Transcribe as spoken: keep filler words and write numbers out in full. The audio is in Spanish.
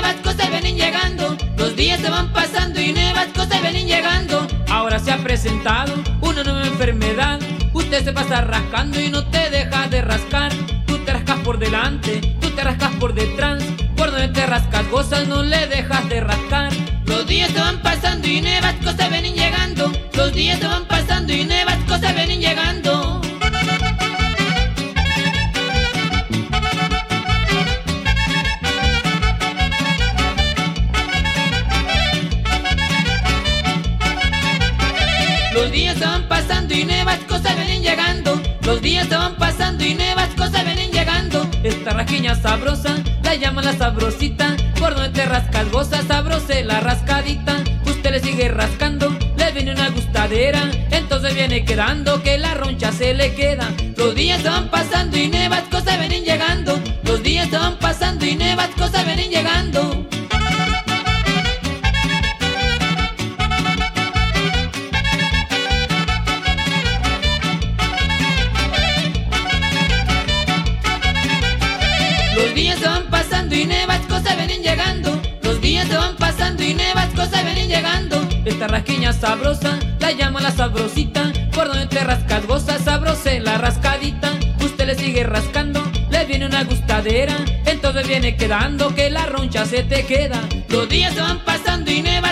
nuevas cosas vienen llegando. Los días se van pasando y nuevas cosas vienen llegando. Ahora se ha presentado una nueva enfermedad. Usted se pasa rascando y no te deja de rascar. Tú te rascas por delante, tú te rascas por detrás. Por donde te rascas gozas, no le dejas de rascar. Los días se van pasando y nuevas cosas vienen llegando. Los días se van pasando y nuevas cosas vienen llegando. Los días se van pasando y nuevas cosas vienen llegando. Los días se van pasando y nuevas cosas vienen llegando. Esta rasquiña sabrosa la llaman la sabrosita. Por donde te rascas goza, sabrose la rascadita. Usted le sigue rascando, le viene una gustadera. Entonces viene quedando que la roncha se le queda. Los días se van pasando y nuevas cosas vienen llegando. Los días se van pasando y nuevas cosas vienen llegando. Los días se van pasando y nuevas cosas vienen llegando. Los días se van pasando y nuevas cosas vienen llegando. Esta rasquiña sabrosa la llama la sabrosita. Por donde te rascas goza, sabrose la rascadita. Usted le sigue rascando, le viene una gustadera. Entonces viene quedando que la roncha se te queda. Los días se van pasando y nuevas